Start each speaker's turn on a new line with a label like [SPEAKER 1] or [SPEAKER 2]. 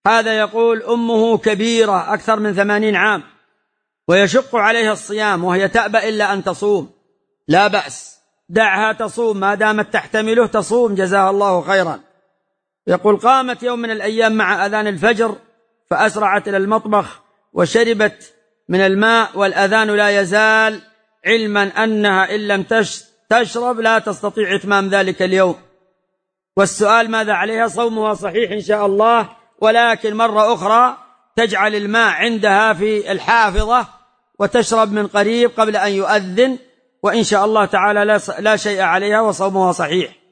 [SPEAKER 1] هذا يقول أمه كبيرة أكثر من 80 عام ويشق عليها الصيام وهي تأبى إلا أن تصوم. لا بأس، دعها تصوم ما دامت تحتمله، تصوم جزاها الله خيرا. يقول قامت يوم من الأيام مع أذان الفجر فأسرعت إلى المطبخ وشربت من الماء والأذان لا يزال، علما أنها إن لم تشرب لا تستطيع إتمام ذلك اليوم. والسؤال ماذا عليها؟ صومها صحيح إن شاء الله، ولكن مرة أخرى تجعل الماء عندها في الحافظة وتشرب من قريب قبل أن يؤذن، وإن شاء الله تعالى لا شيء عليها وصومها صحيح.